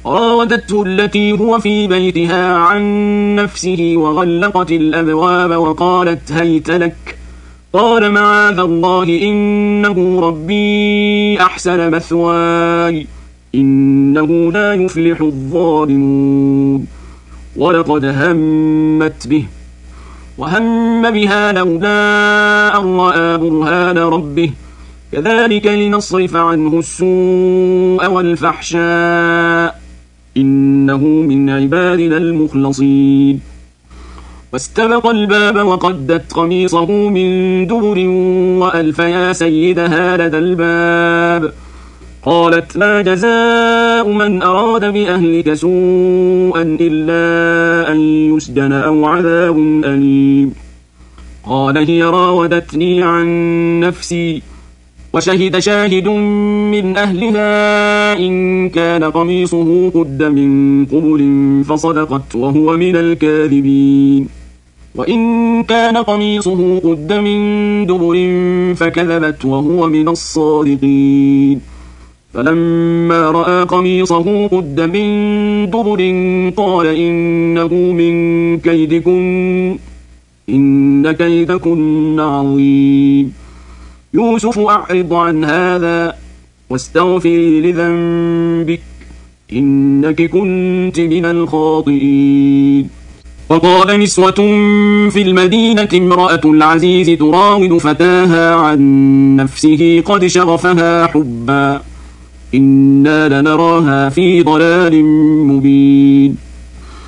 راودته التي هو في بيتها عن نفسه وغلقت الأبواب وقالت هيت لك. قال معاذ الله إنه ربي أحسن مثواي إنه لا يفلح الظالمون. ولقد همت به وهم بها لولا أن رأى برهان ربه كذلك لنصرف عنه السوء والفحشاء إنه من عبادنا المخلصين. واستبق الباب وقدت قميصه من دبر وألف يا سيدها لدى الباب. قالت ما جزاء من أراد بأهلك سوءا إلا أن يسجن أو عذاب أليم. قال هي راودتني عن نفسي وشهد شاهد من أهلها إن كان قميصه قد من قبل فصدقت وهو من الكاذبين وإن كان قميصه قد من دبر فكذبت وهو من الصادقين. فلما رأى قميصه قد من دبر قال إنه من كيدكن إن كيدكن عظيم. يوسف أعرض عن هذا واستغفري لذنبك إنك كنت من الخاطئين. وقال نسوة في المدينة امرأة العزيز تراود فتاها عن نفسه قد شغفها حبا إنا لنراها في ضلال مبين.